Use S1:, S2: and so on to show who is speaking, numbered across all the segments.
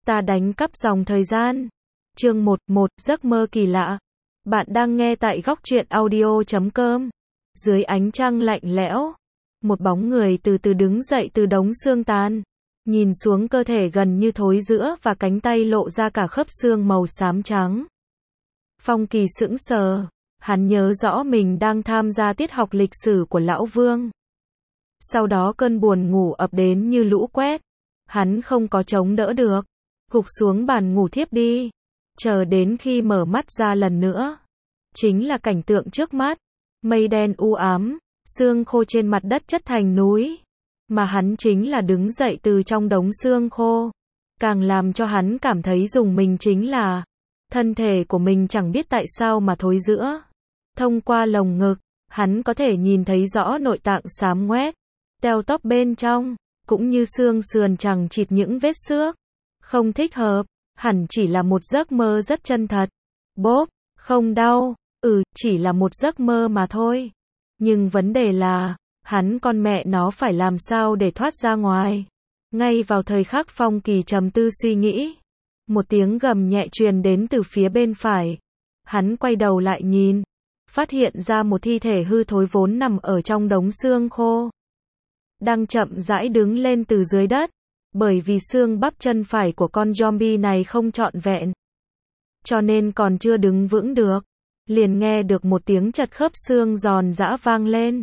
S1: Ta đánh cắp dòng thời gian. Chương 11, giấc mơ kỳ lạ. Bạn đang nghe tại góc truyện audio.com. Dưới ánh trăng lạnh lẽo, một bóng người từ từ đứng dậy từ đống xương tan. Nhìn xuống cơ thể gần như thối rữa và cánh tay lộ ra cả khớp xương màu xám trắng. Phong Kỳ sững sờ, hắn nhớ rõ mình đang tham gia tiết học lịch sử của Lão Vương. Sau đó cơn buồn ngủ ập đến như lũ quét. Hắn không có chống đỡ được, gục xuống bàn ngủ thiếp đi. Chờ đến khi mở mắt ra lần nữa, chính là cảnh tượng trước mắt. Mây đen u ám, xương khô trên mặt đất chất thành núi. Mà hắn chính là đứng dậy từ trong đống xương khô. Càng làm cho hắn cảm thấy rùng mình chính là thân thể của mình chẳng biết tại sao mà thối rữa. Thông qua lồng ngực, hắn có thể nhìn thấy rõ nội tạng xám ngoét, teo tóp bên trong, cũng như xương sườn chằng chịt những vết xước. Không thích hợp, hẳn chỉ là một giấc mơ rất chân thật. Bốp, không đau, chỉ là một giấc mơ mà thôi. Nhưng vấn đề là, hắn con mẹ nó phải làm sao để thoát ra ngoài. Ngay vào thời khắc Phong Kỳ trầm tư suy nghĩ, một tiếng gầm nhẹ truyền đến từ phía bên phải. Hắn quay đầu lại nhìn, phát hiện ra một thi thể hư thối vốn nằm ở trong đống xương khô. Đang chậm rãi đứng lên từ dưới đất, bởi vì xương bắp chân phải của con zombie này không trọn vẹn, cho nên còn chưa đứng vững được. Liền nghe được một tiếng chật khớp xương giòn giã vang lên.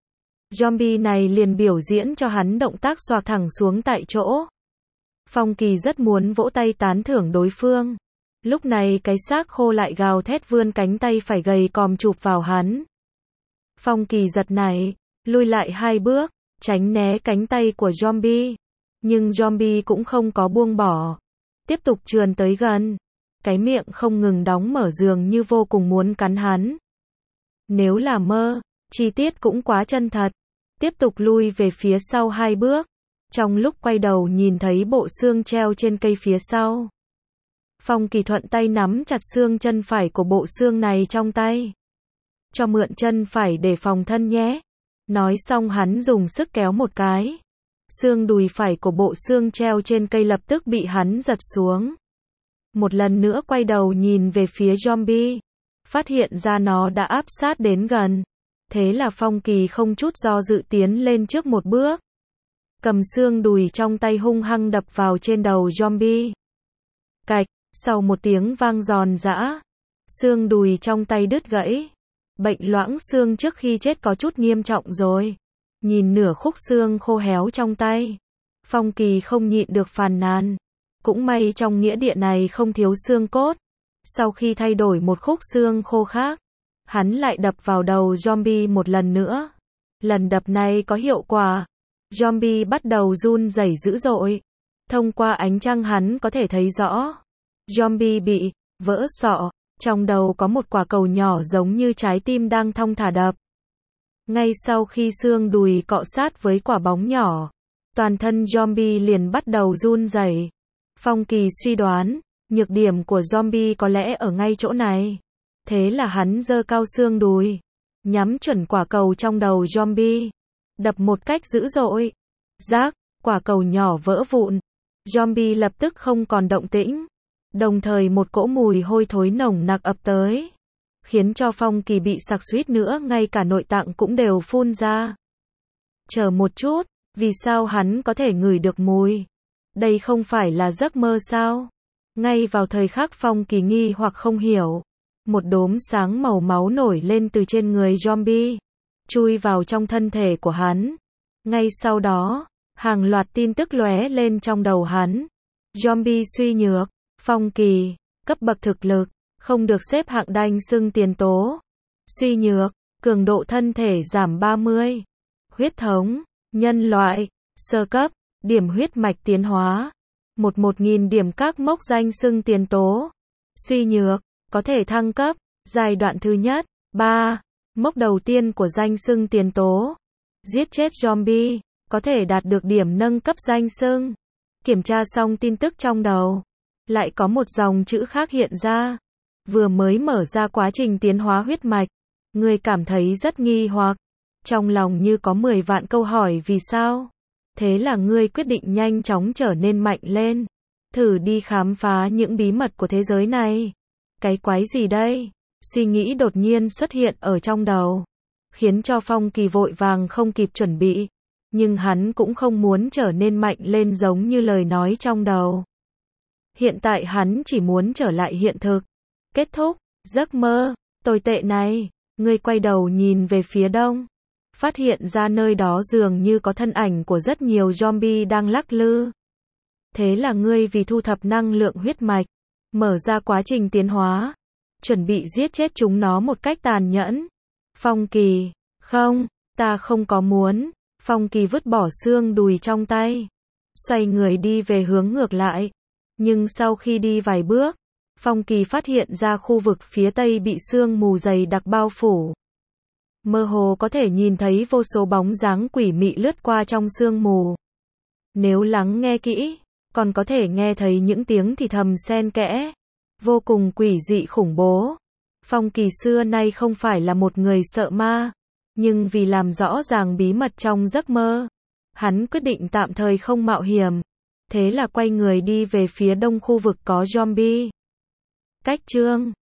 S1: Zombie này liền biểu diễn cho hắn động tác xoạc thẳng xuống tại chỗ. Phong Kỳ rất muốn vỗ tay tán thưởng đối phương. Lúc này cái xác khô lại gào thét vươn cánh tay phải gầy còm chụp vào hắn. Phong Kỳ giật nảy, lùi lại 2 bước, tránh né cánh tay của zombie. Nhưng zombie cũng không có buông bỏ, tiếp tục trườn tới gần. Cái miệng không ngừng đóng mở dường như vô cùng muốn cắn hắn. Nếu là mơ, chi tiết cũng quá chân thật. Tiếp tục lui về phía sau 2 bước. Trong lúc quay đầu nhìn thấy bộ xương treo trên cây phía sau. Phong Kỳ thuận tay nắm chặt xương chân phải của bộ xương này trong tay. Cho mượn chân phải để phòng thân nhé. Nói xong hắn dùng sức kéo một cái. Xương đùi phải của bộ xương treo trên cây lập tức bị hắn giật xuống. Một lần nữa quay đầu nhìn về phía zombie. Phát hiện ra nó đã áp sát đến gần. Thế là Phong Kỳ không chút do dự tiến lên trước một bước. Cầm xương đùi trong tay hung hăng đập vào trên đầu zombie. Cạch, sau một tiếng vang giòn giã, xương đùi trong tay đứt gãy. Bệnh loãng xương trước khi chết có chút nghiêm trọng rồi. Nhìn nửa khúc xương khô héo trong tay, Phong Kỳ không nhịn được phàn nàn. Cũng may trong nghĩa địa này không thiếu xương cốt. Sau khi thay đổi một khúc xương khô khác, hắn lại đập vào đầu zombie một lần nữa. Lần đập này có hiệu quả. Zombie bắt đầu run rẩy dữ dội. Thông qua ánh trăng hắn có thể thấy rõ. Zombie bị vỡ sọ, trong đầu có một quả cầu nhỏ giống như trái tim đang thong thả đập. Ngay sau khi xương đùi cọ sát với quả bóng nhỏ, toàn thân zombie liền bắt đầu run rẩy. Phong Kỳ suy đoán, nhược điểm của zombie có lẽ ở ngay chỗ này. Thế là hắn giơ cao xương đùi, nhắm chuẩn quả cầu trong đầu zombie, đập một cách dữ dội. Rác, quả cầu nhỏ vỡ vụn. Zombie lập tức không còn động tĩnh. Đồng thời một cỗ mùi hôi thối nồng nặc ập tới, khiến cho Phong Kỳ bị sặc suýt nữa ngay cả nội tạng cũng đều phun ra. Chờ một chút, vì sao hắn có thể ngửi được mùi? Đây không phải là giấc mơ sao? Ngay vào thời khắc Phong Kỳ nghi hoặc không hiểu, một đốm sáng màu máu nổi lên từ trên người zombie, chui vào trong thân thể của hắn. Ngay sau đó, hàng loạt tin tức lóe lên trong đầu hắn. Zombie suy nhược, Phong Kỳ, cấp bậc thực lực, không được xếp hạng đanh xưng tiền tố. Suy nhược, cường độ thân thể giảm 30. Huyết thống, nhân loại, sơ cấp, điểm huyết mạch tiến hóa. 1000 điểm các mốc danh xưng tiền tố. Suy nhược, có thể thăng cấp, giai đoạn thứ nhất, 3. Mốc đầu tiên của danh xưng tiền tố. Giết chết zombie, có thể đạt được điểm nâng cấp danh xưng. Kiểm tra xong tin tức trong đầu, lại có một dòng chữ khác hiện ra. Vừa mới mở ra quá trình tiến hóa huyết mạch, người cảm thấy rất nghi hoặc, trong lòng như có 10 vạn câu hỏi vì sao. Thế là ngươi quyết định nhanh chóng trở nên mạnh lên. thử đi khám phá những bí mật của thế giới này. Cái quái gì đây? Suy nghĩ đột nhiên xuất hiện ở trong đầu, khiến cho Phong Kỳ vội vàng không kịp chuẩn bị. Nhưng hắn cũng không muốn trở nên mạnh lên giống như lời nói trong đầu. Hiện tại hắn chỉ muốn trở lại hiện thực. Kết thúc, giấc mơ, tồi tệ này, ngươi quay đầu nhìn về phía đông. Phát hiện ra nơi đó dường như có thân ảnh của rất nhiều zombie đang lắc lư. Thế là ngươi vì thu thập năng lượng huyết mạch, mở ra quá trình tiến hóa, chuẩn bị giết chết chúng nó một cách tàn nhẫn. Phong Kỳ, không, ta không có muốn. Phong Kỳ vứt bỏ xương đùi trong tay, xoay người đi về hướng ngược lại. Nhưng sau khi đi vài bước, Phong Kỳ phát hiện ra khu vực phía tây bị sương mù dày đặc bao phủ. Mơ hồ có thể nhìn thấy vô số bóng dáng quỷ mị lướt qua trong sương mù. Nếu lắng nghe kỹ, còn có thể nghe thấy những tiếng thì thầm xen kẽ, vô cùng quỷ dị khủng bố. Phong Kỳ xưa nay không phải là một người sợ ma, nhưng vì làm rõ ràng bí mật trong giấc mơ, hắn quyết định tạm thời không mạo hiểm. Thế là quay người đi về phía đông khu vực có zombie. Cách chương